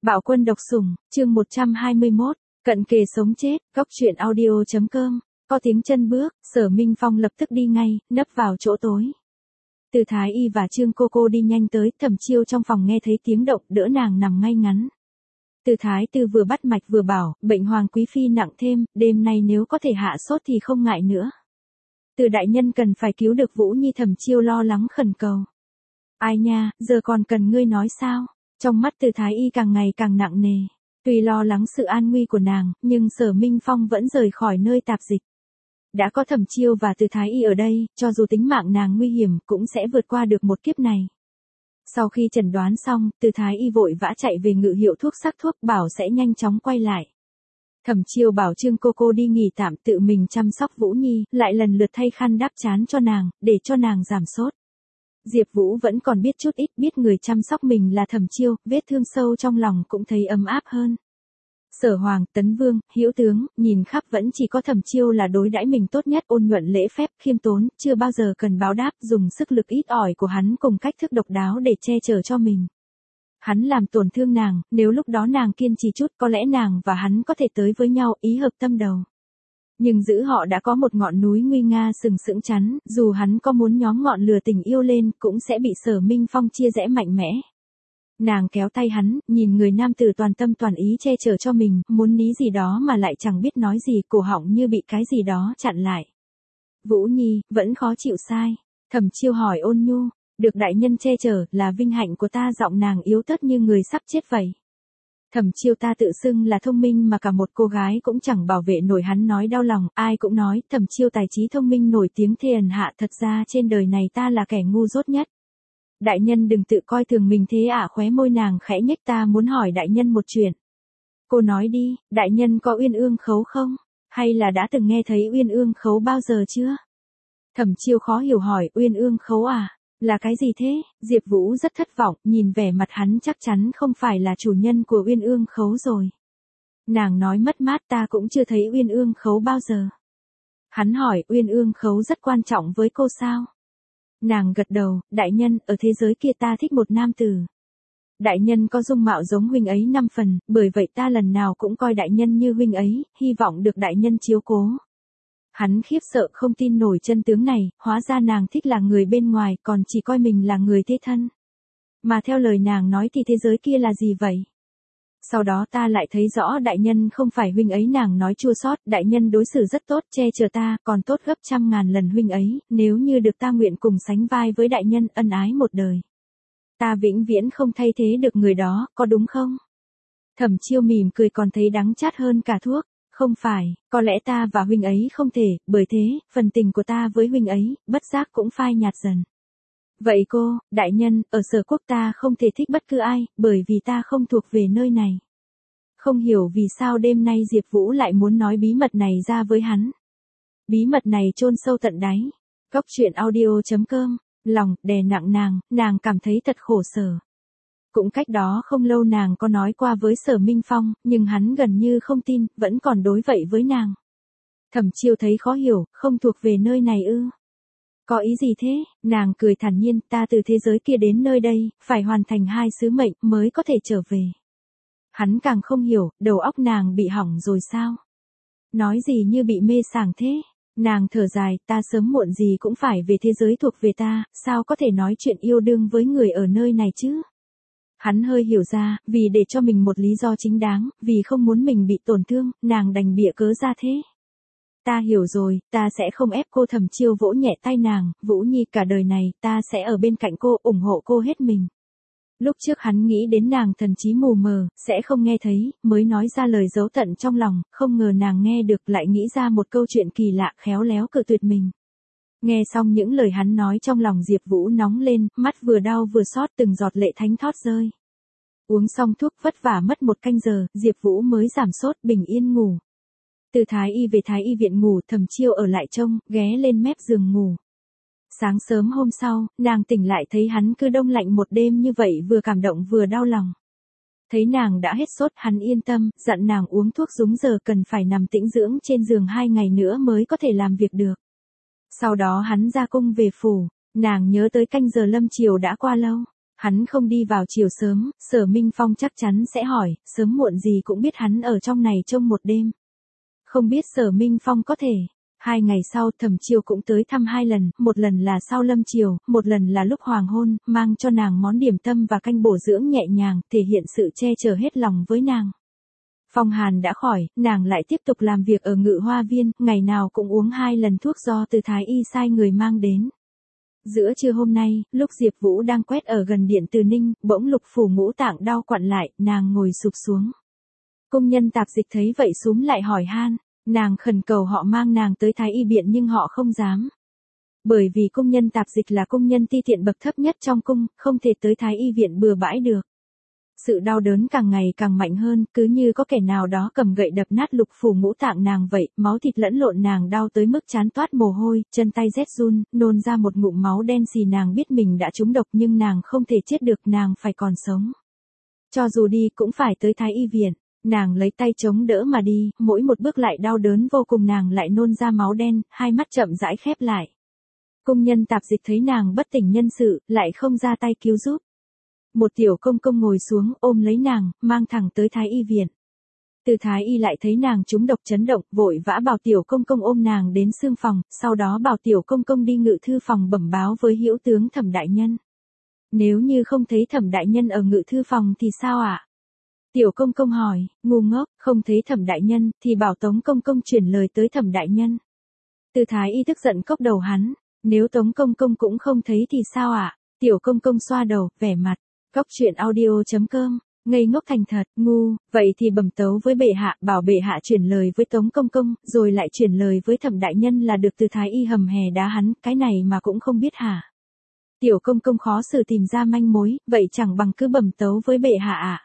Bạo quân độc sủng, chương 121, cận kề sống chết, góc truyện audio.com, có tiếng chân bước, Sở Minh Phong lập tức đi ngay, nấp vào chỗ tối. Từ Thái Y và Trương cô đi nhanh tới, Thẩm Chiêu trong phòng nghe thấy tiếng động, đỡ nàng nằm ngay ngắn. Từ Thái Tư vừa bắt mạch vừa bảo, bệnh Hoàng Quý Phi nặng thêm, đêm nay nếu có thể hạ sốt thì không ngại nữa. Từ đại nhân cần phải cứu được Vũ Nhi. Thẩm Chiêu lo lắng khẩn cầu. Ai nha, giờ còn cần ngươi nói sao? Trong mắt Từ Thái Y càng ngày càng nặng nề. Tuy lo lắng sự an nguy của nàng, nhưng Sở Minh Phong vẫn rời khỏi nơi tạp dịch. Đã có Thẩm Chiêu và Từ Thái Y ở đây, cho dù tính mạng nàng nguy hiểm cũng sẽ vượt qua được một kiếp này. Sau khi chẩn đoán xong, Từ Thái Y vội vã chạy về ngự hiệu thuốc sắc thuốc bảo sẽ nhanh chóng quay lại. Thẩm Chiêu bảo Trương cô đi nghỉ tạm tự mình chăm sóc Vũ Nhi, lại lần lượt thay khăn đắp trán cho nàng, để cho nàng giảm sốt. Diệp Vũ vẫn còn biết chút ít, biết người chăm sóc mình là Thẩm Chiêu, vết thương sâu trong lòng cũng thấy ấm áp hơn. Sở Hoàng, Tấn Vương, Hữu tướng, nhìn khắp vẫn chỉ có Thẩm Chiêu là đối đãi mình tốt nhất, ôn nhuận lễ phép, khiêm tốn, chưa bao giờ cần báo đáp, dùng sức lực ít ỏi của hắn cùng cách thức độc đáo để che chở cho mình. Hắn làm tổn thương nàng, nếu lúc đó nàng kiên trì chút có lẽ nàng và hắn có thể tới với nhau, ý hợp tâm đầu. Nhưng giữ họ đã có một ngọn núi nguy nga sừng sững chắn, dù hắn có muốn nhóm ngọn lửa tình yêu lên cũng sẽ bị Sở Minh Phong chia rẽ mạnh mẽ. Nàng kéo tay hắn, nhìn người nam tử toàn tâm toàn ý che chở cho mình, muốn ní gì đó mà lại chẳng biết nói gì, cổ họng như bị cái gì đó chặn lại. Vũ Nhi, vẫn khó chịu sai. Thẩm Chiêu hỏi ôn nhu, được đại nhân che chở là vinh hạnh của ta. Giọng nàng yếu ớt như người sắp chết vậy. Thẩm Chiêu ta tự xưng là thông minh mà cả một cô gái cũng chẳng bảo vệ nổi. Hắn nói đau lòng, ai cũng nói Thẩm Chiêu tài trí thông minh nổi tiếng thiên hạ, thật ra trên đời này ta là kẻ ngu dốt nhất. Đại nhân đừng tự coi thường mình thế ạ. Khóe môi nàng khẽ nhếch, ta muốn hỏi đại nhân một chuyện. Cô nói đi, đại nhân có Uyên Ương Khấu không? Hay là đã từng nghe thấy Uyên Ương Khấu bao giờ chưa? Thẩm Chiêu khó hiểu hỏi, Uyên Ương Khấu à? Là cái gì thế? Diệp Vũ rất thất vọng, nhìn vẻ mặt hắn chắc chắn không phải là chủ nhân của Uyên Ương Khấu rồi. Nàng nói mất mát, ta cũng chưa thấy Uyên Ương Khấu bao giờ. Hắn hỏi, Uyên Ương Khấu rất quan trọng với cô sao? Nàng gật đầu, đại nhân, ở thế giới kia ta thích một nam tử. Đại nhân có dung mạo giống huynh ấy 5 phần, bởi vậy ta lần nào cũng coi đại nhân như huynh ấy, hy vọng được đại nhân chiếu cố. Hắn khiếp sợ không tin nổi chân tướng này, hóa ra nàng thích là người bên ngoài, còn chỉ coi mình là người thế thân. Mà theo lời nàng nói thì thế giới kia là gì vậy? Sau đó ta lại thấy rõ đại nhân không phải huynh ấy. Nàng nói chua xót, đại nhân đối xử rất tốt, che chở ta, còn tốt gấp trăm ngàn lần huynh ấy, nếu như được ta nguyện cùng sánh vai với đại nhân, ân ái một đời. Ta vĩnh viễn không thay thế được người đó, có đúng không? Thẩm Chiêu mỉm cười còn thấy đắng chát hơn cả thuốc. Không phải, có lẽ ta và huynh ấy không thể, bởi thế, phần tình của ta với huynh ấy, bất giác cũng phai nhạt dần. Vậy cô, đại nhân, ở Sở Quốc ta không thể thích bất cứ ai, bởi vì ta không thuộc về nơi này. Không hiểu vì sao đêm nay Diệp Vũ lại muốn nói bí mật này ra với hắn. Bí mật này chôn sâu tận đáy. Góc truyện audio.com, lòng, đè nặng nàng cảm thấy thật khổ sở. Cũng cách đó không lâu nàng có nói qua với Sở Minh Phong, nhưng hắn gần như không tin, vẫn còn đối vậy với nàng. Thẩm Chiêu thấy khó hiểu, không thuộc về nơi này ư? Có ý gì thế? Nàng cười thản nhiên, ta từ thế giới kia đến nơi đây, phải hoàn thành 2 sứ mệnh mới có thể trở về. Hắn càng không hiểu, đầu óc nàng bị hỏng rồi sao? Nói gì như bị mê sảng thế? Nàng thở dài, ta sớm muộn gì cũng phải về thế giới thuộc về ta, sao có thể nói chuyện yêu đương với người ở nơi này chứ? Hắn hơi hiểu ra, vì để cho mình một lý do chính đáng, vì không muốn mình bị tổn thương, nàng đành bịa cớ ra thế. Ta hiểu rồi, ta sẽ không ép cô. Thẩm Chiêu vỗ nhẹ tay nàng, Vũ Nhi, cả đời này, ta sẽ ở bên cạnh cô, ủng hộ cô hết mình. Lúc trước hắn nghĩ đến nàng thần trí mù mờ, sẽ không nghe thấy, mới nói ra lời giấu tận trong lòng, không ngờ nàng nghe được lại nghĩ ra một câu chuyện kỳ lạ, khéo léo cự tuyệt mình. Nghe xong những lời hắn nói trong lòng Diệp Vũ nóng lên, mắt vừa đau vừa xót, từng giọt lệ thánh thót rơi. Uống xong thuốc vất vả mất 1 canh giờ, Diệp Vũ mới giảm sốt, bình yên ngủ. Từ Thái Y về Thái Y viện ngủ, Thẩm Chiêu ở lại trông, ghé lên mép giường ngủ. Sáng sớm hôm sau, nàng tỉnh lại thấy hắn cứ đông lạnh một đêm như vậy, vừa cảm động vừa đau lòng. Thấy nàng đã hết sốt, hắn yên tâm, dặn nàng uống thuốc đúng giờ, cần phải nằm tĩnh dưỡng trên giường 2 ngày nữa mới có thể làm việc được. Sau đó hắn ra cung về phủ, nàng nhớ tới canh giờ lâm chiều đã qua lâu. Hắn không đi vào chiều sớm, Sở Minh Phong chắc chắn sẽ hỏi, sớm muộn gì cũng biết hắn ở trong này trông một đêm. Không biết Sở Minh Phong có thể. 2 ngày sau Thẩm Chiêu cũng tới thăm 2 lần, một lần là sau lâm chiều, một lần là lúc hoàng hôn, mang cho nàng món điểm tâm và canh bổ dưỡng nhẹ nhàng, thể hiện sự che chở hết lòng với nàng. Phong hàn đã khỏi, nàng lại tiếp tục làm việc ở Ngự Hoa Viên, ngày nào cũng uống 2 lần thuốc do từ Thái Y sai người mang đến. Giữa trưa hôm nay, lúc Diệp Vũ đang quét ở gần điện Từ Ninh, bỗng Lục Phủ Ngũ Tạng đau quặn lại, nàng ngồi sụp xuống. Công nhân tạp dịch thấy vậy xúm lại hỏi han, nàng khẩn cầu họ mang nàng tới Thái Y viện nhưng họ không dám. Bởi vì công nhân tạp dịch là công nhân ti tiện bậc thấp nhất trong cung, không thể tới Thái Y viện bừa bãi được. Sự đau đớn càng ngày càng mạnh hơn, cứ như có kẻ nào đó cầm gậy đập nát Lục Phủ Ngũ Tạng nàng vậy, máu thịt lẫn lộn, nàng đau tới mức trán toát mồ hôi, chân tay rét run, nôn ra một ngụm máu đen xì. Nàng biết mình đã trúng độc nhưng nàng không thể chết được, nàng phải còn sống. Cho dù đi cũng phải tới Thái Y viện. Nàng lấy tay chống đỡ mà đi, mỗi một bước lại đau đớn vô cùng, nàng lại nôn ra máu đen, hai mắt chậm rãi khép lại. Công nhân tạp dịch thấy nàng bất tỉnh nhân sự, lại không ra tay cứu giúp. Một tiểu công công ngồi xuống ôm lấy nàng, mang thẳng tới Thái Y viện. Từ Thái Y lại thấy nàng trúng độc chấn động, vội vã bảo tiểu công công ôm nàng đến xương phòng, sau đó bảo tiểu công công đi Ngự Thư phòng bẩm báo với Hữu tướng Thẩm đại nhân. Nếu như không thấy Thẩm đại nhân ở Ngự Thư phòng thì sao ạ? Tiểu công công hỏi, ngu ngốc, không thấy Thẩm đại nhân, thì bảo Tống công công chuyển lời tới Thẩm đại nhân. Từ Thái Y tức giận cốc đầu hắn, nếu Tống công công cũng không thấy thì sao ạ? Tiểu công công xoa đầu, vẻ mặt, Góc truyện audio.com, ngây ngốc thành thật, ngu, vậy thì bẩm tấu với bệ hạ, bảo bệ hạ chuyển lời với Tống công công, rồi lại chuyển lời với Thẩm đại nhân là được. Từ Thái Y hầm hè đá hắn, cái này mà cũng không biết hả? Tiểu công công khó xử tìm ra manh mối, vậy chẳng bằng cứ bẩm tấu với bệ hạ ạ.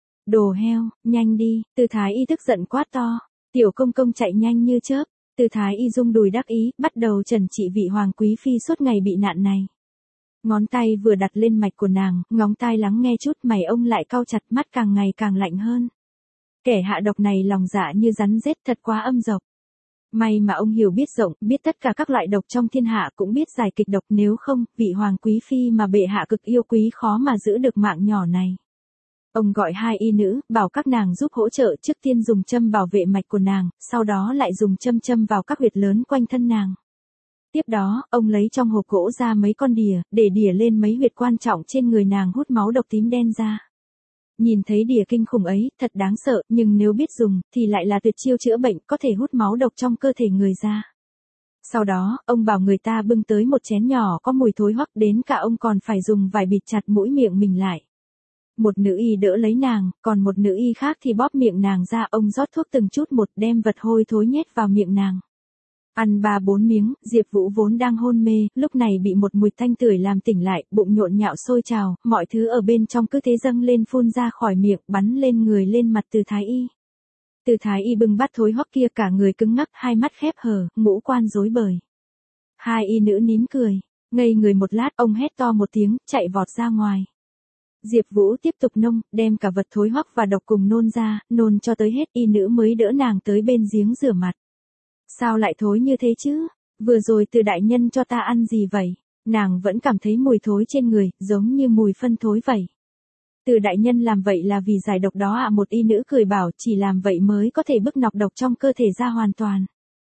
Đồ heo, nhanh đi, Từ Thái Y tức giận quát to. Tiểu công công chạy nhanh như chớp. Từ Thái Y rung đùi đắc ý, bắt đầu trần trị vị hoàng quý phi suốt ngày bị nạn này. Ngón tay vừa đặt lên mạch của nàng, ngóng tai lắng nghe chút, mày ông lại cau chặt, mắt càng ngày càng lạnh hơn. Kẻ hạ độc này lòng dạ như rắn rết, thật quá âm độc. May mà ông hiểu biết rộng, biết tất cả các loại độc trong thiên hạ, cũng biết giải kịch độc, nếu không, vị hoàng quý phi mà bệ hạ cực yêu quý khó mà giữ được mạng nhỏ này. Ông gọi 2 y nữ, bảo các nàng giúp hỗ trợ, trước tiên dùng châm bảo vệ mạch của nàng, sau đó lại dùng châm vào các huyệt lớn quanh thân nàng. Tiếp đó, ông lấy trong hộp gỗ ra mấy con đỉa, để đỉa lên mấy huyệt quan trọng trên người nàng, hút máu độc tím đen ra. Nhìn thấy đỉa kinh khủng ấy, thật đáng sợ, nhưng nếu biết dùng, thì lại là tuyệt chiêu chữa bệnh, có thể hút máu độc trong cơ thể người ra. Sau đó, ông bảo người ta bưng tới một chén nhỏ có mùi thối hoắc, đến cả ông còn phải dùng vải bịt chặt mũi miệng mình lại. Một nữ y đỡ lấy nàng, còn một nữ y khác thì bóp miệng nàng ra, ông rót thuốc từng chút một, đem vật hôi thối nhét vào miệng nàng. Ăn 3-4 miếng, Diệp Vũ vốn đang hôn mê, lúc này bị một mùi tanh tưởi làm tỉnh lại, bụng nhộn nhạo sôi trào, mọi thứ ở bên trong cứ thế dâng lên phun ra khỏi miệng, bắn lên người lên mặt Từ Thái Y. Từ Thái Y bưng bát thối hoắc kia, cả người cứng ngắc, hai mắt khép hờ, ngũ quan rối bời. 2 y nữ nín cười, ngây người một lát, ông hét to một tiếng, chạy vọt ra ngoài. Diệp Vũ tiếp tục nông, đem cả vật thối hoắc và độc cùng nôn ra, nôn cho tới hết, y nữ mới đỡ nàng tới bên giếng rửa mặt. Sao lại thối như thế chứ? Vừa rồi Từ đại nhân cho ta ăn gì vậy? Nàng vẫn cảm thấy mùi thối trên người, giống như mùi phân thối vậy. Từ đại nhân làm vậy là vì giải độc đó ạ. Một y nữ cười bảo, chỉ làm vậy mới có thể bức nọc độc trong cơ thể ra hoàn toàn.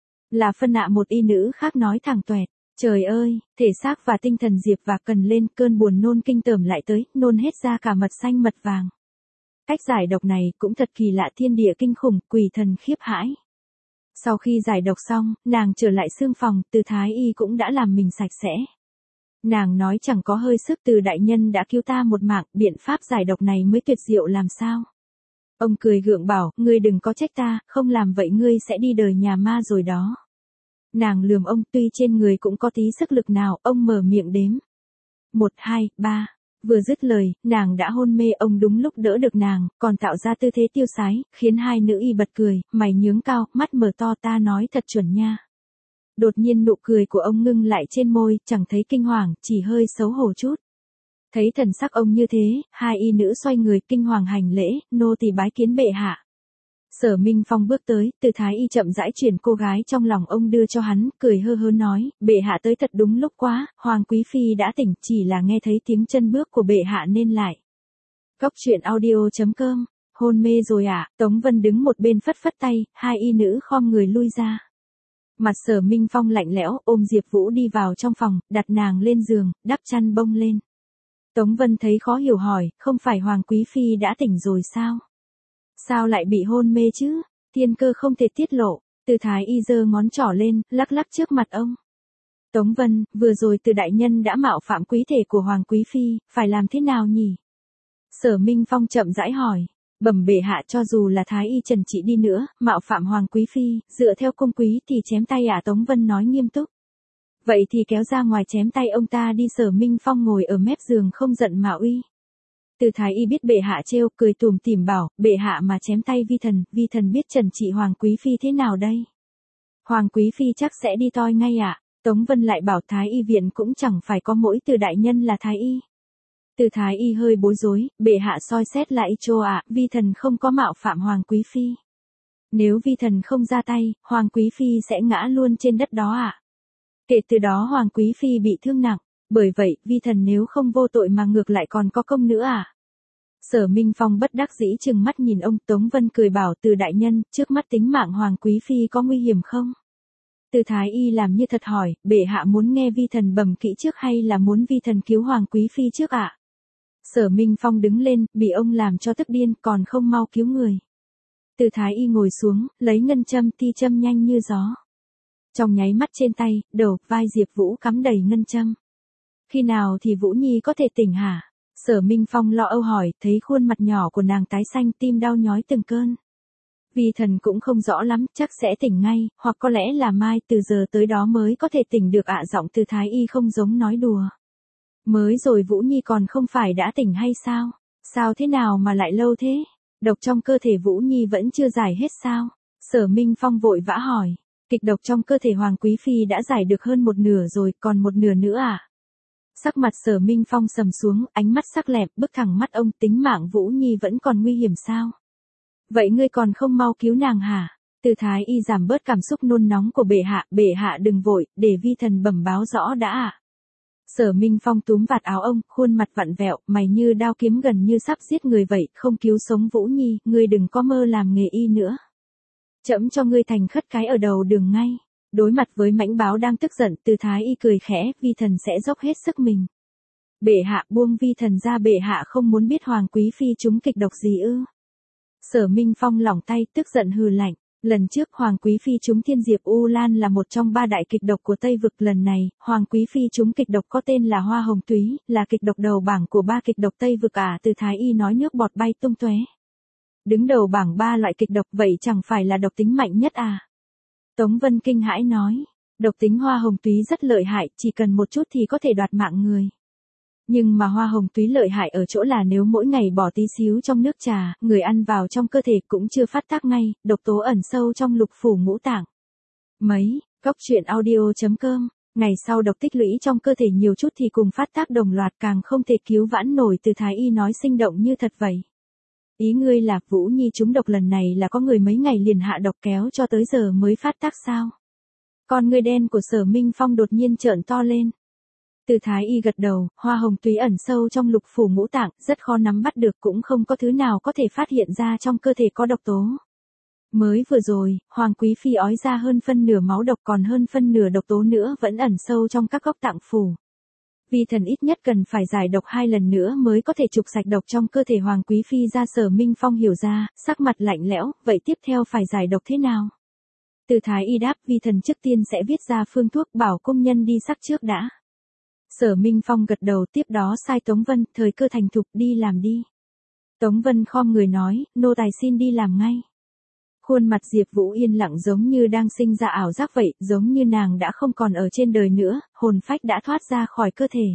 Là phân ạ. Một y nữ khác nói thẳng toẹt. Trời ơi, thể xác và tinh thần Diệp và cần lên, cơn buồn nôn kinh tởm lại tới, nôn hết ra cả mật xanh mật vàng. Cách giải độc này cũng thật kỳ lạ, thiên địa kinh khủng, quỷ thần khiếp hãi. Sau khi giải độc xong, nàng trở lại xương phòng, Từ Thái Y cũng đã làm mình sạch sẽ. Nàng nói chẳng có hơi sức, Từ đại nhân đã cứu ta một mạng, biện pháp giải độc này mới tuyệt diệu làm sao. Ông cười gượng bảo, ngươi đừng có trách ta, không làm vậy ngươi sẽ đi đời nhà ma rồi đó. Nàng lườm ông, tuy trên người cũng có tí sức lực nào, ông mở miệng đếm. 1, 2, 3. Vừa dứt lời, nàng đã hôn mê, ông đúng lúc đỡ được nàng, còn tạo ra tư thế tiêu sái, khiến 2 nữ y bật cười, mày nhướng cao, mắt mở to, ta nói thật chuẩn nha. Đột nhiên nụ cười của ông ngưng lại trên môi, chẳng thấy kinh hoàng, chỉ hơi xấu hổ chút. Thấy thần sắc ông như thế, 2 y nữ xoay người kinh hoàng hành lễ, nô tỳ bái kiến bệ hạ. Sở Minh Phong bước tới, Từ Thái Y chậm rãi chuyển cô gái trong lòng ông đưa cho hắn, cười hơ hớ nói, bệ hạ tới thật đúng lúc quá, Hoàng Quý Phi đã tỉnh, chỉ là nghe thấy tiếng chân bước của bệ hạ nên lại. Cóc truyện audio.com, hôn mê rồi à, Tống Vân đứng một bên phất phất tay, hai y nữ khom người lui ra. Mặt Sở Minh Phong lạnh lẽo, ôm Diệp Vũ đi vào trong phòng, đặt nàng lên giường, đắp chăn bông lên. Tống Vân thấy khó hiểu hỏi, không phải Hoàng Quý Phi đã tỉnh rồi sao? Sao lại bị hôn mê chứ? Thiên cơ không thể tiết lộ. Từ Thái Y giơ ngón trỏ lên, lắc lắc trước mặt ông. Tống Vân, vừa rồi Từ đại nhân đã mạo phạm quý thể của Hoàng Quý Phi, phải làm thế nào nhỉ? Sở Minh Phong chậm rãi hỏi. Bẩm bệ hạ, cho dù là Thái Y Trần Trị đi nữa, mạo phạm Hoàng Quý Phi, dựa theo cung quý thì chém tay à? Tống Vân nói nghiêm túc. Vậy thì kéo ra ngoài chém tay ông ta đi. Sở Minh Phong ngồi ở mép giường không giận mà uy. Từ Thái Y biết bệ hạ trêu, cười tủm tỉm bảo, bệ hạ mà chém tay vi thần biết Trần Trị Hoàng Quý Phi thế nào đây? Hoàng Quý Phi chắc sẽ đi toi ngay ạ. Tống Vân lại bảo Thái Y viện cũng chẳng phải có mỗi Từ đại nhân là Thái Y. Từ Thái Y hơi bối rối, bệ hạ soi xét lại cho ạ, vi thần không có mạo phạm Hoàng Quý Phi. Nếu vi thần không ra tay, Hoàng Quý Phi sẽ ngã luôn trên đất đó ạ. Kể từ đó Hoàng Quý Phi bị thương nặng. Bởi vậy, vi thần nếu không vô tội mà ngược lại còn có công nữa à? Sở Minh Phong bất đắc dĩ trừng mắt nhìn ông. Tống Vân cười bảo, Từ đại nhân, trước mắt tính mạng Hoàng Quý Phi có nguy hiểm không? Từ Thái Y làm như thật hỏi, bệ hạ muốn nghe vi thần bẩm kỹ trước hay là muốn vi thần cứu Hoàng Quý Phi trước ạ? Sở Minh Phong đứng lên, bị ông làm cho tức điên, còn không mau cứu người. Từ Thái Y ngồi xuống, lấy ngân châm ti châm nhanh như gió. Trong nháy mắt trên tay, đầu, vai Diệp Vũ cắm đầy ngân châm. Khi nào thì Vũ Nhi có thể tỉnh hả? Sở Minh Phong lo âu hỏi, thấy khuôn mặt nhỏ của nàng tái xanh, tim đau nhói từng cơn. Vi thần cũng không rõ lắm, chắc sẽ tỉnh ngay, hoặc có lẽ là mai từ giờ tới đó mới có thể tỉnh được ạ. Giọng Từ Thái Y không giống nói đùa. Mới rồi Vũ Nhi còn không phải đã tỉnh hay sao? Sao thế nào mà lại lâu thế? Độc trong cơ thể Vũ Nhi vẫn chưa giải hết sao? Sở Minh Phong vội vã hỏi. Kịch độc trong cơ thể Hoàng Quý Phi đã giải được hơn một nửa rồi, còn một nửa nữa à? Sắc mặt Sở Minh Phong sầm xuống, ánh mắt sắc lẹm, bức thẳng mắt ông, tính mạng Vũ Nhi vẫn còn nguy hiểm sao? Vậy ngươi còn không mau cứu nàng hả? Từ Thái Y giảm bớt cảm xúc nôn nóng của bệ hạ đừng vội, để vi thần bẩm báo rõ đã ạ. Sở Minh Phong túm vạt áo ông, khuôn mặt vặn vẹo, mày như đao kiếm gần như sắp giết người vậy, không cứu sống Vũ Nhi, ngươi đừng có mơ làm nghề y nữa. Trẫm cho ngươi thành khất cái ở đầu đường ngay. Đối mặt với mãnh báo đang tức giận, Từ Thái Y cười khẽ, vi thần sẽ dốc hết sức mình. Bệ hạ, buông vi thần ra, bệ hạ không muốn biết Hoàng Quý Phi trúng kịch độc gì ư? Sở Minh Phong lỏng tay, tức giận hừ lạnh. Lần trước Hoàng Quý Phi trúng Thiên Diệp U Lan là một trong 3 đại kịch độc của Tây Vực. Lần này, Hoàng Quý Phi trúng kịch độc có tên là Hoa Hồng Túy, là kịch độc đầu bảng của 3 kịch độc Tây Vực à? Từ Thái Y nói nước bọt bay tung tóe. Đứng đầu bảng 3 loại kịch độc, vậy chẳng phải là độc tính mạnh nhất à? Tống Vân kinh hãi nói, độc tính Hoa Hồng Túy rất lợi hại, chỉ cần một chút thì có thể đoạt mạng người. Nhưng mà Hoa Hồng Túy lợi hại ở chỗ là nếu mỗi ngày bỏ tí xíu trong nước trà, người ăn vào trong cơ thể cũng chưa phát tác ngay, độc tố ẩn sâu trong lục phủ ngũ tạng. Mấy, Cóc truyện audio.com, ngày sau độc tích lũy trong cơ thể nhiều chút thì cùng phát tác đồng loạt, càng không thể cứu vãn nổi. Từ Thái Y nói sinh động như thật vậy. Ý ngươi là Vũ Nhi trúng độc lần này là có người mấy ngày liền hạ độc kéo cho tới giờ mới phát tác sao? Con ngươi đen của Sở Minh Phong đột nhiên trợn to lên. Từ Thái Y gật đầu, Hoa Hồng Túy ẩn sâu trong lục phủ ngũ tạng, rất khó nắm bắt được, cũng không có thứ nào có thể phát hiện ra trong cơ thể có độc tố. Mới vừa rồi, Hoàng Quý Phi ói ra hơn phân nửa máu độc, còn hơn phân nửa độc tố nữa vẫn ẩn sâu trong các góc tạng phủ. Vi thần ít nhất cần phải giải độc 2 lần nữa mới có thể trục sạch độc trong cơ thể Hoàng Quý Phi ra. Sở Minh Phong hiểu ra, sắc mặt lạnh lẽo, vậy tiếp theo phải giải độc thế nào? Từ Thái Y đáp, vi thần trước tiên sẽ viết ra phương thuốc, bảo công nhân đi sắc trước đã. Sở Minh Phong gật đầu, tiếp đó sai Tống Vân, thời cơ thành thục, đi làm đi. Tống Vân khom người nói, nô tài xin đi làm ngay. Khuôn mặt Diệp Vũ yên lặng giống như đang sinh ra ảo giác vậy, giống như nàng đã không còn ở trên đời nữa, hồn phách đã thoát ra khỏi cơ thể.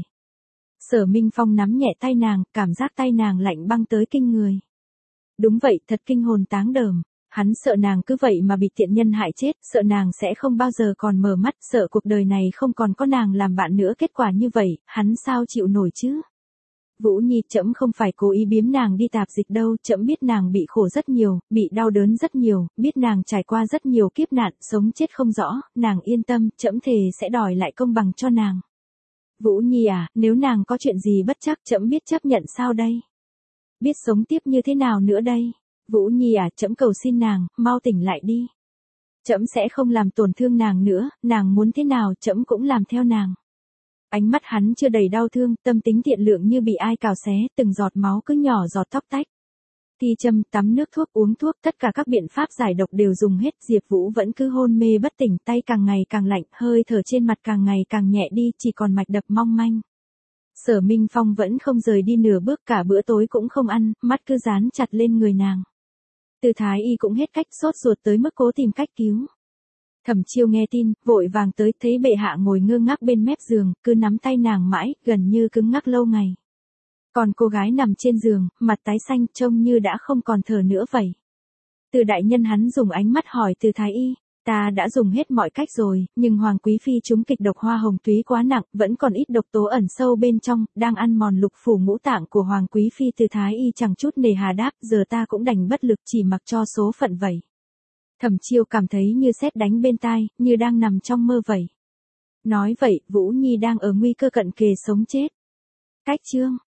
Sở Minh Phong nắm nhẹ tay nàng, cảm giác tay nàng lạnh băng tới kinh người. Đúng vậy, thật kinh hồn táng đờm. Hắn sợ nàng cứ vậy mà bị tiện nhân hại chết, sợ nàng sẽ không bao giờ còn mở mắt, sợ cuộc đời này không còn có nàng làm bạn nữa. Kết quả như vậy, hắn sao chịu nổi chứ? Vũ Nhi, trẫm không phải cố ý biếm nàng đi tạp dịch đâu, trẫm biết nàng bị khổ rất nhiều, bị đau đớn rất nhiều, biết nàng trải qua rất nhiều kiếp nạn, sống chết không rõ, nàng yên tâm, trẫm thề sẽ đòi lại công bằng cho nàng. Vũ Nhi à, nếu nàng có chuyện gì bất trắc, trẫm biết chấp nhận sao đây? Biết sống tiếp như thế nào nữa đây? Vũ Nhi à, trẫm cầu xin nàng, mau tỉnh lại đi. Trẫm sẽ không làm tổn thương nàng nữa, nàng muốn thế nào trẫm cũng làm theo nàng. Ánh mắt hắn chưa đầy đau thương, tâm tính thiện lượng như bị ai cào xé, từng giọt máu cứ nhỏ giọt tóc tách. Thi châm, tắm nước thuốc, uống thuốc, tất cả các biện pháp giải độc đều dùng hết, Diệp Vũ vẫn cứ hôn mê bất tỉnh, tay càng ngày càng lạnh, hơi thở trên mặt càng ngày càng nhẹ đi, chỉ còn mạch đập mong manh. Sở Minh Phong vẫn không rời đi nửa bước, cả bữa tối cũng không ăn, mắt cứ dán chặt lên người nàng. Từ Thái Y cũng hết cách, sốt ruột tới mức cố tìm cách cứu. Thẩm Chiêu nghe tin, vội vàng tới, thấy bệ hạ ngồi ngơ ngác bên mép giường, cứ nắm tay nàng mãi, gần như cứng ngắc lâu ngày. Còn cô gái nằm trên giường, mặt tái xanh, trông như đã không còn thở nữa vậy. Từ đại nhân hắn dùng ánh mắt hỏi Từ Thái Y, ta đã dùng hết mọi cách rồi, nhưng Hoàng Quý Phi trúng kịch độc hoa hồng túy quá nặng, vẫn còn ít độc tố ẩn sâu bên trong, đang ăn mòn lục phủ ngũ tạng của Hoàng Quý Phi. Từ Thái Y chẳng chút nề hà đáp, giờ ta cũng đành bất lực, chỉ mặc cho số phận vậy. Thẩm Chiêu cảm thấy như sét đánh bên tai, như đang nằm trong mơ vậy. Nói vậy, Vũ Nhi đang ở nguy cơ cận kề sống chết. Cách chương